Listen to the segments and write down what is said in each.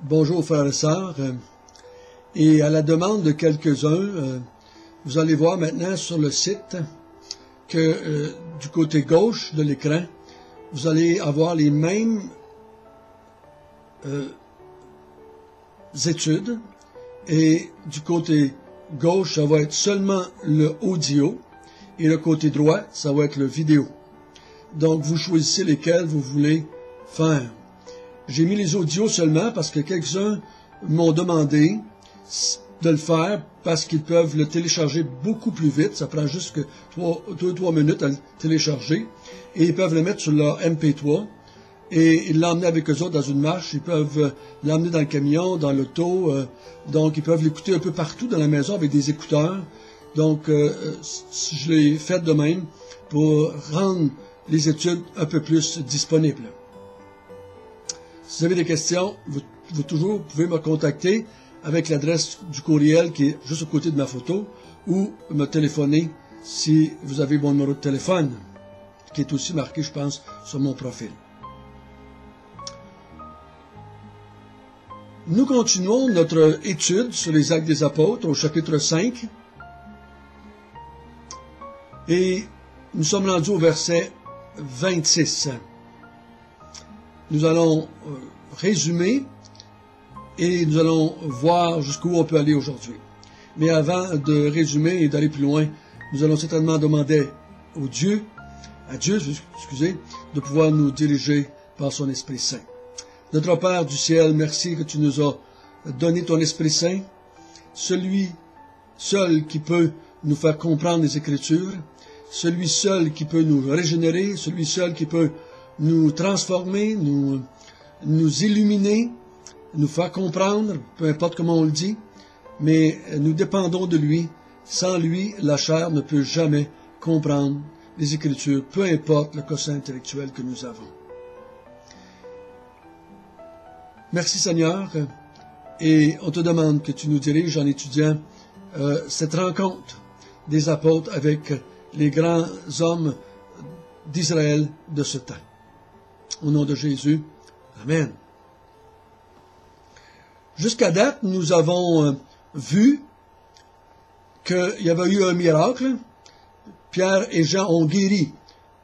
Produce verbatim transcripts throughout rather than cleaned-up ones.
Bonjour frères et sœurs, et à la demande de quelques-uns, vous allez voir maintenant sur le site que euh, du côté gauche de l'écran, vous allez avoir les mêmes euh, études, et du côté gauche, ça va être seulement le audio, et le côté droit, ça va être le vidéo. Donc vous choisissez lesquels vous voulez faire. J'ai mis les audios seulement parce que quelques-uns m'ont demandé de le faire parce qu'ils peuvent le télécharger beaucoup plus vite. Ça prend juste que deux ou trois minutes à le télécharger. Et ils peuvent le mettre sur leur M P trois et l'emmener avec eux autres dans une marche. Ils peuvent l'emmener dans le camion, dans l'auto. Euh, donc, ils peuvent l'écouter un peu partout dans la maison avec des écouteurs. Donc, euh, je l'ai fait de même pour rendre les études un peu plus disponibles. Si vous avez des questions, vous, vous toujours pouvez me contacter avec l'adresse du courriel qui est juste à côté de ma photo ou me téléphoner si vous avez mon numéro de téléphone, qui est aussi marqué, je pense, sur mon profil. Nous continuons notre étude sur les Actes des Apôtres au chapitre cinq et nous sommes rendus au verset vingt-six. Nous allons euh, résumer et nous allons voir jusqu'où on peut aller aujourd'hui. Mais avant de résumer et d'aller plus loin, nous allons certainement demander au Dieu, à Dieu, excusez, de pouvoir nous diriger par son Esprit Saint. Notre Père du ciel, merci que tu nous as donné ton Esprit Saint, celui seul qui peut nous faire comprendre les Écritures, celui seul qui peut nous régénérer, celui seul qui peut nous transformer, nous, nous illuminer, nous faire comprendre, peu importe comment on le dit, mais nous dépendons de lui. Sans lui, la chair ne peut jamais comprendre les Écritures, peu importe le quotient intellectuel que nous avons. Merci Seigneur, et on te demande que tu nous diriges en étudiant euh, cette rencontre des apôtres avec les grands hommes d'Israël de ce temps. Au nom de Jésus, Amen. Jusqu'à date, nous avons euh, vu qu'il y avait eu un miracle. Pierre et Jean ont guéri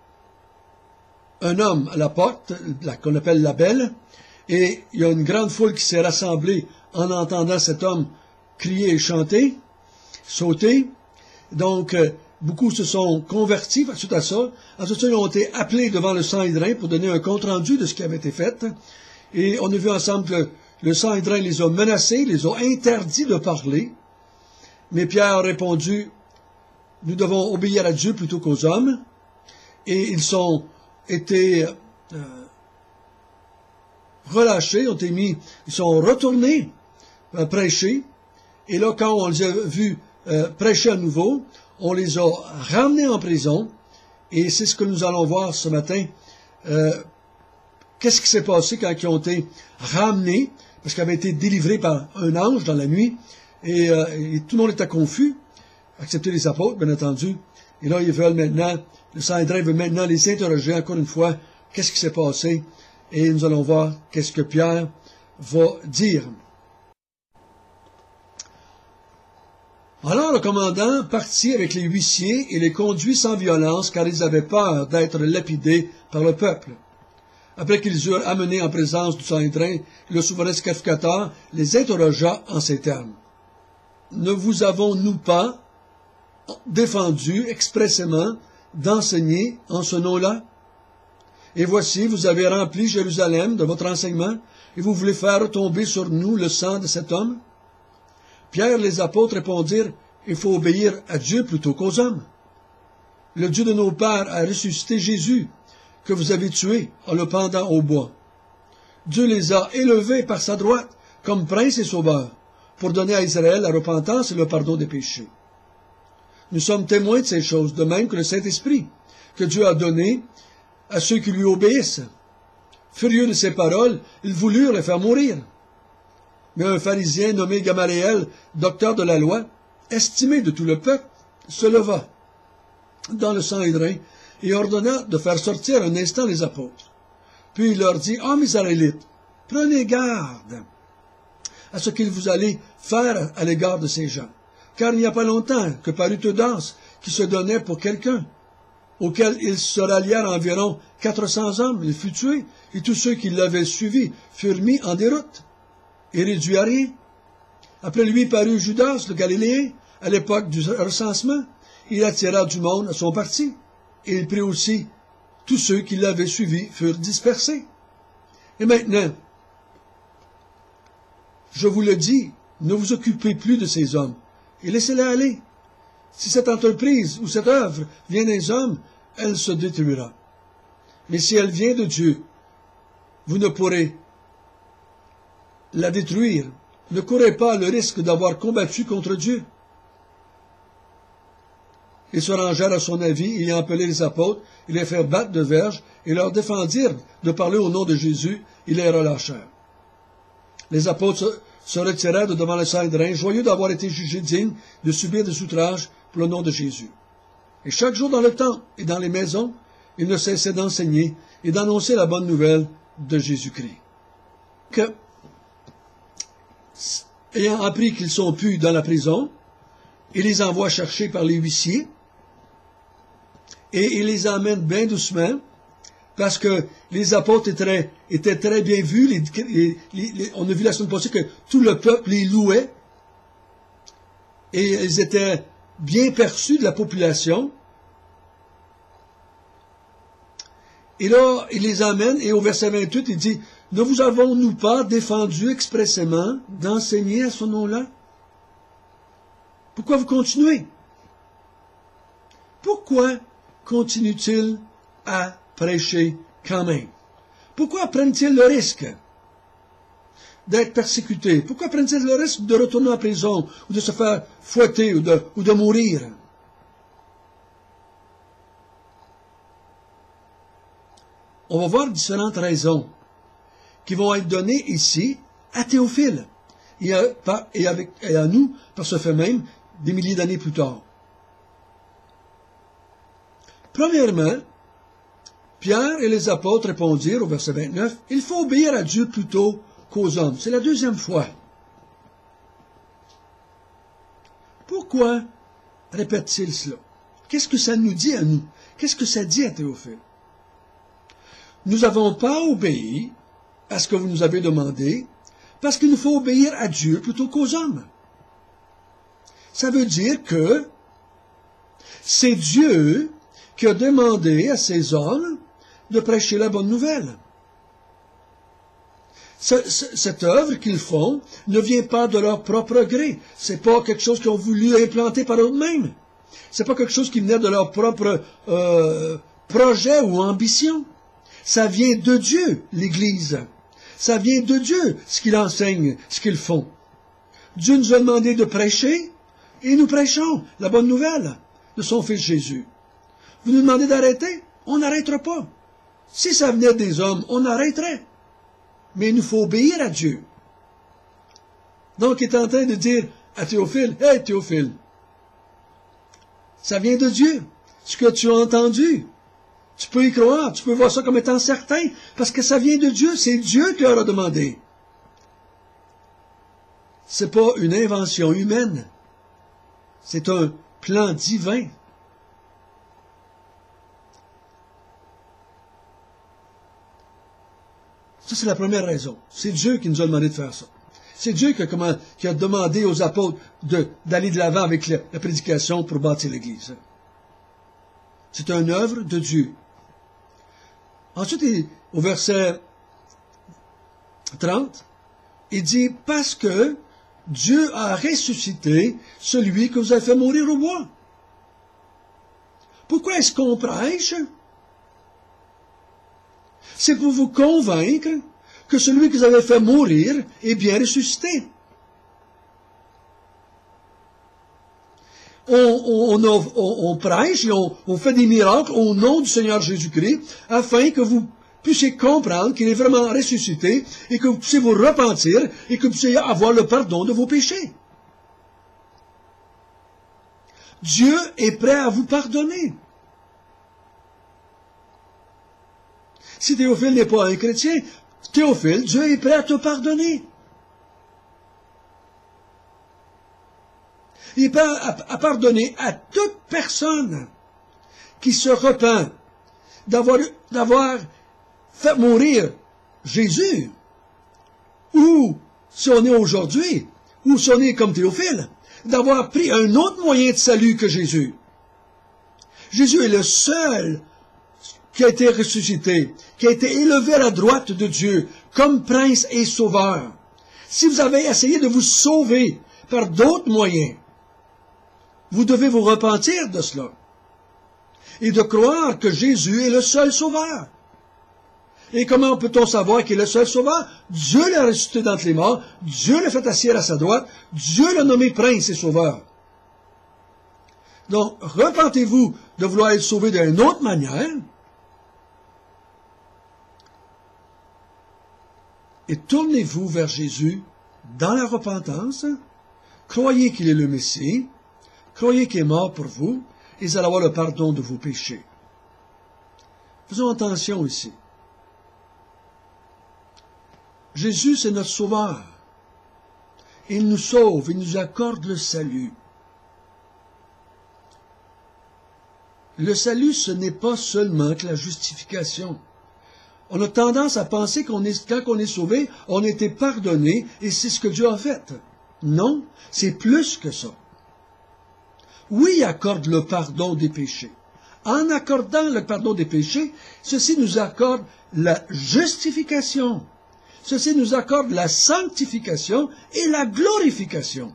un homme à la porte, qu'on appelle la Belle, et il y a une grande foule qui s'est rassemblée en entendant cet homme crier et chanter, sauter. Donc, euh, beaucoup se sont convertis suite à ça. Ensuite, ils ont été appelés devant le Sanhédrin pour donner un compte-rendu de ce qui avait été fait. Et on a vu ensemble que le Sanhédrin les a menacés, les a interdits de parler. Mais Pierre a répondu, nous devons obéir à Dieu plutôt qu'aux hommes. Et ils sont été euh, relâchés, ont été mis, ils sont retournés euh, prêcher. Et là, quand on les a vus euh, prêcher à nouveau, on les a ramenés en prison, et c'est ce que nous allons voir ce matin. Euh, Qu'est-ce qui s'est passé quand ils ont été ramenés, parce qu'ils avaient été délivrés par un ange dans la nuit, et, euh, et tout le monde était confus, excepté les apôtres, bien entendu. Et là, ils veulent maintenant, le Sanhédrin veut maintenant les interroger encore une fois, qu'est-ce qui s'est passé, et nous allons voir qu'est-ce que Pierre va dire. Alors le commandant partit avec les huissiers et les conduit sans violence, car ils avaient peur d'être lapidés par le peuple. Après qu'ils eurent amené en présence du Sanhédrin, le souverain sacrificateur les interrogea en ces termes. « Ne vous avons-nous pas défendu expressément d'enseigner en ce nom-là? Et voici, vous avez rempli Jérusalem de votre enseignement, et vous voulez faire retomber sur nous le sang de cet homme? » Pierre et les apôtres répondirent, « Il faut obéir à Dieu plutôt qu'aux hommes. Le Dieu de nos pères a ressuscité Jésus, que vous avez tué en le pendant au bois. Dieu les a élevés par sa droite comme princes et sauveurs, pour donner à Israël la repentance et le pardon des péchés. Nous sommes témoins de ces choses, de même que le Saint-Esprit, que Dieu a donné à ceux qui lui obéissent. Furieux de ces paroles, ils voulurent les faire mourir. Mais un pharisien nommé Gamaliel, docteur de la loi, estimé de tout le peuple, se leva dans le Sanhédrin et ordonna de faire sortir un instant les apôtres. Puis il leur dit, « Hommes israélites, prenez garde à ce qu'il vous allez faire à l'égard de ces gens. Car il n'y a pas longtemps que parut Teudas, qui se donnait pour quelqu'un, auquel il se rallièrent environ quatre cents hommes. Il fut tué, et tous ceux qui l'avaient suivi furent mis en déroute et réduits à rien. Après lui parut Judas, le Galiléen, à l'époque du recensement. Il attira du monde à son parti, et il prit aussi tous ceux qui l'avaient suivi furent dispersés. Et maintenant, je vous le dis, ne vous occupez plus de ces hommes, et laissez-les aller. Si cette entreprise ou cette œuvre vient des hommes, elle se détruira. Mais si elle vient de Dieu, vous ne pourrez la détruire. Ne courez pas le risque d'avoir combattu contre Dieu. Ils se rangèrent à son avis, ayant appelé les apôtres, ils les firent battre de verges, et leur défendirent de parler au nom de Jésus, ils les relâchèrent. Les apôtres se, se retirèrent de devant le Sanhédrin, joyeux d'avoir été jugés dignes de subir des outrages pour le nom de Jésus. Et chaque jour dans le temple et dans les maisons, ils ne cessaient d'enseigner et d'annoncer la bonne nouvelle de Jésus-Christ. Que, ayant appris qu'ils sont plus dans la prison, il les envoie chercher par les huissiers, et il les emmène bien doucement, parce que les apôtres étaient très, étaient très bien vus. Les, les, les, on a vu la semaine passée que tout le peuple les louait, et ils étaient bien perçus de la population. Et là, il les emmène, et au verset vingt-huit, il dit, « Ne vous avons-nous pas défendu expressément d'enseigner à ce nom-là? Pourquoi vous continuez? Pourquoi continue-t-il à prêcher quand même? Pourquoi prennent-ils le risque d'être persécutés? Pourquoi prennent-ils le risque de retourner en prison ou de se faire fouetter ou de, ou de mourir? On va voir différentes raisons qui vont être données ici à Théophile et à, et avec, et à nous, par ce fait même, des milliers d'années plus tard. Premièrement, Pierre et les apôtres répondirent au verset vingt-neuf, « Il faut obéir à Dieu plutôt qu'aux hommes. » C'est la deuxième fois. Pourquoi répète-t-il cela? Qu'est-ce que ça nous dit à nous? Qu'est-ce que ça dit à Théophile? Nous n'avons pas obéi à ce que vous nous avez demandé, parce qu'il nous faut obéir à Dieu plutôt qu'aux hommes. Ça veut dire que c'est Dieu qui a demandé à ces hommes de prêcher la bonne nouvelle. Cette œuvre qu'ils font ne vient pas de leur propre gré. C'est pas quelque chose qu'ils ont voulu implanter par eux-mêmes. C'est pas quelque chose qui venait de leur propre euh, projet ou ambition. Ça vient de Dieu, l'Église. Ça vient de Dieu, ce qu'ils enseignent, ce qu'ils font. Dieu nous a demandé de prêcher, et nous prêchons la bonne nouvelle de son Fils Jésus. Vous nous demandez d'arrêter? On n'arrêtera pas. Si ça venait des hommes, on arrêterait. Mais il nous faut obéir à Dieu. Donc, il est en train de dire à Théophile, « Hey Théophile, ça vient de Dieu, ce que tu as entendu. Tu peux y croire, tu peux voir ça comme étant certain, parce que ça vient de Dieu, c'est Dieu qui leur a demandé. C'est pas une invention humaine, c'est un plan divin. Ça, c'est la première raison. C'est Dieu qui nous a demandé de faire ça. C'est Dieu qui a, comment, qui a demandé aux apôtres d'aller de, de l'avant avec la, la prédication pour bâtir l'Église. C'est une œuvre de Dieu. Ensuite, il, au verset trente, il dit, « Parce que Dieu a ressuscité celui que vous avez fait mourir au bois. » Pourquoi est-ce qu'on prêche? C'est pour vous convaincre que celui que vous avez fait mourir est bien ressuscité. On, on, on, on, on prêche et on, on fait des miracles au nom du Seigneur Jésus-Christ afin que vous puissiez comprendre qu'il est vraiment ressuscité et que vous puissiez vous repentir et que vous puissiez avoir le pardon de vos péchés. Dieu est prêt à vous pardonner. Si Théophile n'est pas un chrétien, Théophile, Dieu est prêt à te pardonner. Il est prêt à, à pardonner à toute personne qui se repent d'avoir, d'avoir fait mourir Jésus. Ou, si on est aujourd'hui, ou si on est comme Théophile, d'avoir pris un autre moyen de salut que Jésus. Jésus est le seul qui a été ressuscité, qui a été élevé à la droite de Dieu, comme prince et sauveur. Si vous avez essayé de vous sauver par d'autres moyens, vous devez vous repentir de cela. Et de croire que Jésus est le seul sauveur. Et comment peut-on savoir qu'il est le seul sauveur? Dieu l'a ressuscité d'entre les morts, Dieu l'a fait asseoir à sa droite, Dieu l'a nommé prince et sauveur. Donc, repentez-vous de vouloir être sauvé d'une autre manière, et tournez-vous vers Jésus dans la repentance, croyez qu'il est le Messie, croyez qu'il est mort pour vous, et vous allez avoir le pardon de vos péchés. Faisons attention ici. Jésus, c'est notre sauveur. Il nous sauve, il nous accorde le salut. Le salut, ce n'est pas seulement que la justification. On a tendance à penser qu'on est, quand on est sauvé, on a été pardonné, et c'est ce que Dieu a fait. Non, c'est plus que ça. Oui, il accorde le pardon des péchés. En accordant le pardon des péchés, ceci nous accorde la justification. Ceci nous accorde la sanctification et la glorification.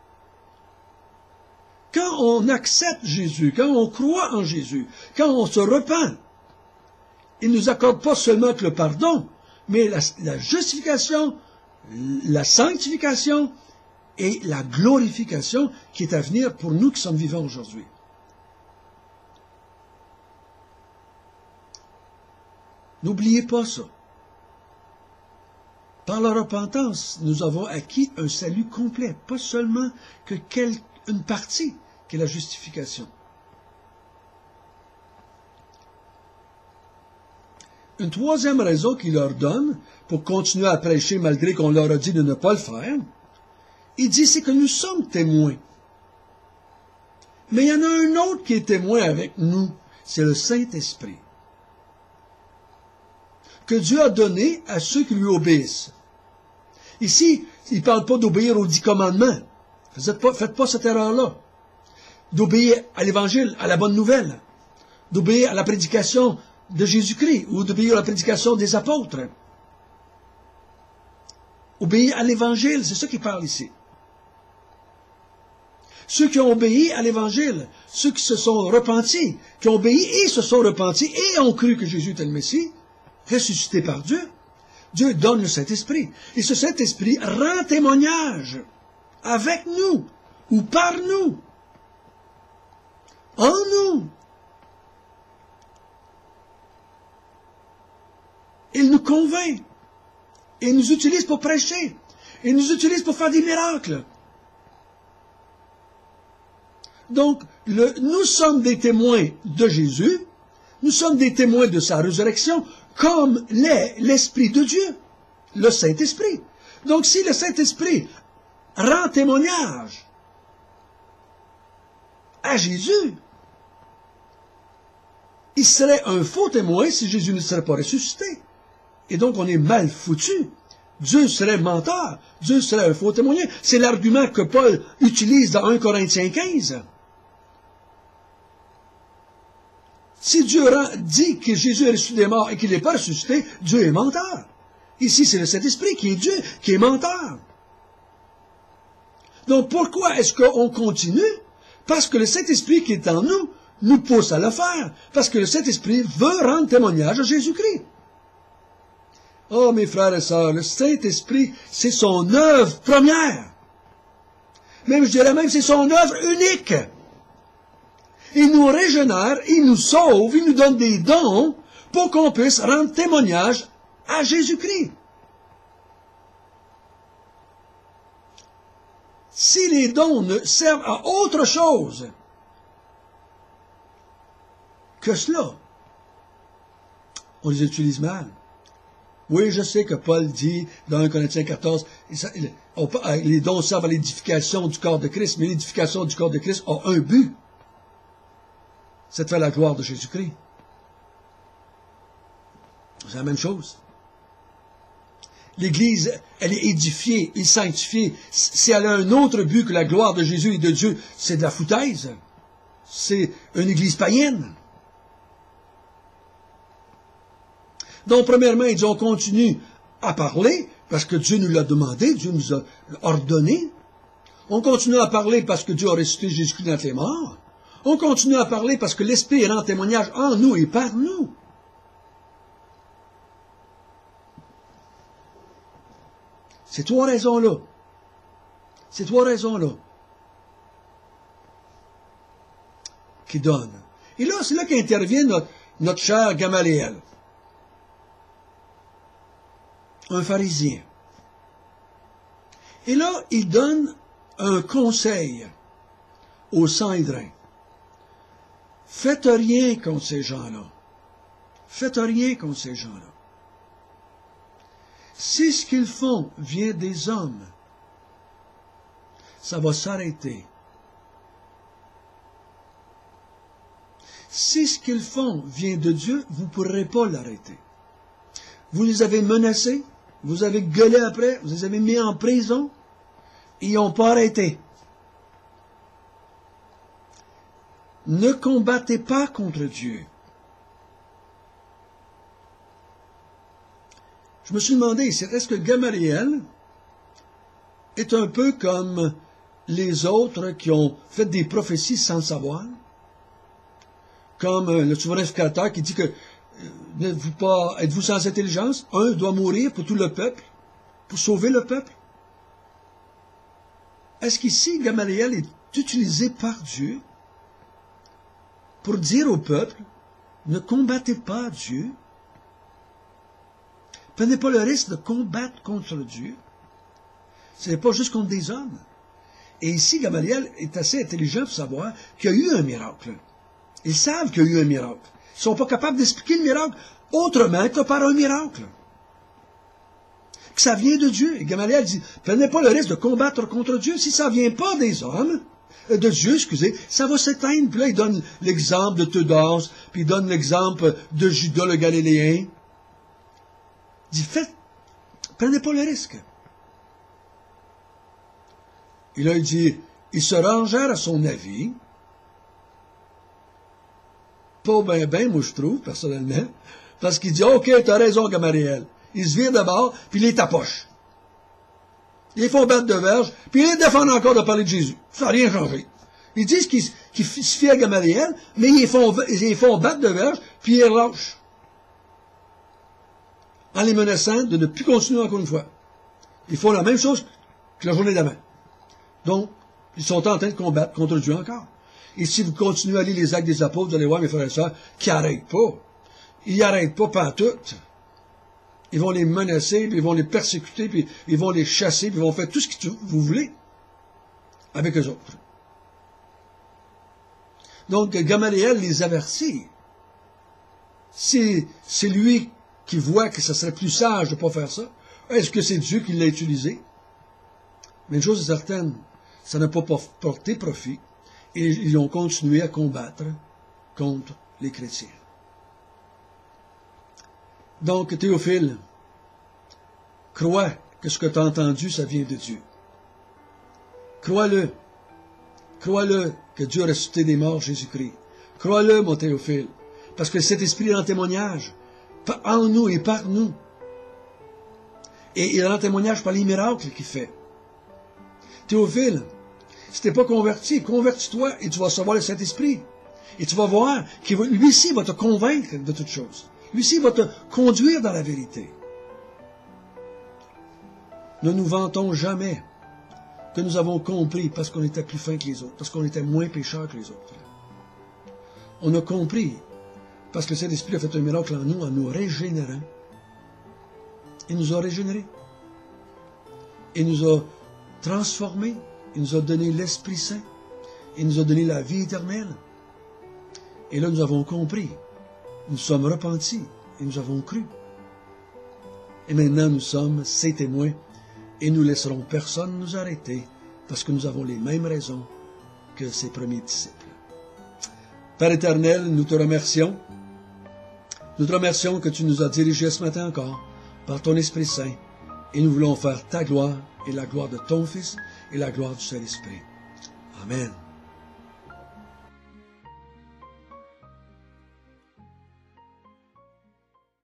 Quand on accepte Jésus, quand on croit en Jésus, quand on se repent, il ne nous accorde pas seulement que le pardon, mais la, la justification, la sanctification et la glorification qui est à venir pour nous qui sommes vivants aujourd'hui. N'oubliez pas ça. Par la repentance, nous avons acquis un salut complet, pas seulement que quelle, une partie, qui est la justification. Une troisième raison qu'il leur donne, pour continuer à prêcher malgré qu'on leur a dit de ne pas le faire, il dit, c'est que nous sommes témoins. Mais il y en a un autre qui est témoin avec nous, c'est le Saint-Esprit, que Dieu a donné à ceux qui lui obéissent. Ici, il ne parle pas d'obéir aux dix commandements. Faites pas, faites pas cette erreur-là. D'obéir à l'Évangile, à la bonne nouvelle. D'obéir à la prédication de Jésus-Christ, ou d'obéir à la prédication des apôtres. Obéir à l'Évangile, c'est ça qu'il parle ici. Ceux qui ont obéi à l'Évangile, ceux qui se sont repentis, qui ont obéi et se sont repentis et ont cru que Jésus était le Messie, ressuscité par Dieu, Dieu donne le Saint-Esprit. Et ce Saint-Esprit rend témoignage avec nous, ou par nous, en nous. Il nous convainc. Il nous utilise pour prêcher. Il nous utilise pour faire des miracles. Donc, le, nous sommes des témoins de Jésus. Nous sommes des témoins de sa résurrection, comme l'est l'Esprit de Dieu, le Saint-Esprit. Donc, si le Saint-Esprit rend témoignage à Jésus, il serait un faux témoin si Jésus ne serait pas ressuscité. Et donc, on est mal foutu. Dieu serait menteur. Dieu serait un faux témoin. C'est l'argument que Paul utilise dans un Corinthiens quinze. Si Dieu dit que Jésus est ressuscité des morts et qu'il n'est pas ressuscité, Dieu est menteur. Ici, c'est le Saint-Esprit qui est Dieu, qui est menteur. Donc, pourquoi est-ce qu'on continue? Parce que le Saint-Esprit qui est en nous nous pousse à le faire. Parce que le Saint-Esprit veut rendre témoignage à Jésus-Christ. Oh, mes frères et sœurs, le Saint-Esprit, c'est son œuvre première. Même, je dirais même, c'est son œuvre unique. Il nous régénère, il nous sauve, il nous donne des dons pour qu'on puisse rendre témoignage à Jésus-Christ. Si les dons ne servent à autre chose que cela, on les utilise mal. Oui, je sais que Paul dit dans un Corinthiens quatorze, les dons servent à l'édification du corps de Christ, mais l'édification du corps de Christ a un but. C'est de faire la gloire de Jésus-Christ. C'est la même chose. L'Église, elle est édifiée et sanctifiée. Si elle a un autre but que la gloire de Jésus et de Dieu, c'est de la foutaise. C'est une Église païenne. Donc, premièrement, il dit, on continue à parler, parce que Dieu nous l'a demandé, Dieu nous a ordonné. On continue à parler parce que Dieu a ressuscité Jésus-Christ d'entre les morts. On continue à parler parce que l'Esprit rend témoignage en nous et par nous. Ces trois raisons-là. Ces trois raisons-là. Qui donnent. Et là, c'est là qu'intervient notre, notre cher Gamaliel. Un pharisien. Et là, il donne un conseil au Sanhédrin. Faites rien contre ces gens-là. Faites rien contre ces gens-là. Si ce qu'ils font vient des hommes, ça va s'arrêter. Si ce qu'ils font vient de Dieu, vous ne pourrez pas l'arrêter. Vous les avez menacés, vous avez gueulé après, vous les avez mis en prison, et ils n'ont pas arrêté. Ne combattez pas contre Dieu. Je me suis demandé, est-ce que Gamaliel est un peu comme les autres qui ont fait des prophéties sans le savoir? Comme le souverain sacrificateur qui dit que n'êtes-vous pas, êtes-vous sans intelligence? Un doit mourir pour tout le peuple, pour sauver le peuple. Est-ce qu'ici, Gamaliel est utilisé par Dieu pour dire au peuple, ne combattez pas Dieu? Prenez pas le risque de combattre contre Dieu. Ce n'est pas juste contre des hommes. Et ici, Gamaliel est assez intelligent pour savoir qu'il y a eu un miracle. Ils savent qu'il y a eu un miracle. Ils ne sont pas capables d'expliquer le miracle autrement que par un miracle. Que ça vient de Dieu. Et Gamaliel dit, prenez pas le risque de combattre contre Dieu. Si ça ne vient pas des hommes, de Dieu, excusez, ça va s'éteindre. Puis là, il donne l'exemple de Teudas, puis il donne l'exemple de Judas le Galiléen. Il dit, faites, prenez pas le risque. Et là, il dit, ils se rangèrent à son avis. Pas bien, bien, moi, je trouve, personnellement. Parce qu'il dit, OK, t'as raison, Gamaliel. Il se vire de bord, puis il les tapoche. Ils les font battre de verge, puis ils les défendent encore de parler de Jésus. Ça n'a rien changé. Ils disent qu'ils qu se fient à Gamaliel, mais ils les font, ils les font battre de verge, puis ils les relâchent. En les menaçant de ne plus continuer encore une fois. Ils font la même chose que la journée d'avant. Donc, ils sont en train de combattre contre Dieu encore. Et si vous continuez à lire les actes des apôtres, vous allez voir, mes frères et sœurs, qu'ils n'arrêtent pas. Ils n'arrêtent pas pantoute. Ils vont les menacer, puis ils vont les persécuter, puis ils vont les chasser, puis ils vont faire tout ce que vous voulez avec eux autres. Donc, Gamaliel les avertit. Si c'est lui qui voit que ce serait plus sage de ne pas faire ça, est-ce que c'est Dieu qui l'a utilisé? Mais une chose est certaine, ça n'a pas porté profit, et ils ont continué à combattre contre les chrétiens. Donc, Théophile, crois que ce que tu as entendu, ça vient de Dieu. Crois-le. Crois-le que Dieu a ressuscité des morts Jésus-Christ. Crois-le, mon Théophile, parce que cet esprit est en témoignage, en nous et par nous. Et il rend témoignage par les miracles qu'il fait. Théophile, si tu n'es pas converti, convertis-toi et tu vas recevoir le Saint-Esprit. Et tu vas voir que lui-ci va te convaincre de toutes choses. Lui-ci va te conduire dans la vérité. Ne nous vantons jamais que nous avons compris parce qu'on était plus fins que les autres, parce qu'on était moins pécheurs que les autres. On a compris parce que le Saint-Esprit a fait un miracle en nous en nous régénérant. Il nous a régénérés. Il nous a transformés. Il nous a donné l'Esprit Saint. Il nous a donné la vie éternelle. Et là, nous avons compris. Nous sommes repentis et nous avons cru. Et maintenant, nous sommes ses témoins et nous laisserons personne nous arrêter parce que nous avons les mêmes raisons que ses premiers disciples. Père éternel, nous te remercions. Nous te remercions que tu nous as dirigés ce matin encore par ton Esprit Saint et nous voulons faire ta gloire et la gloire de ton Fils et la gloire du Saint-Esprit. Amen.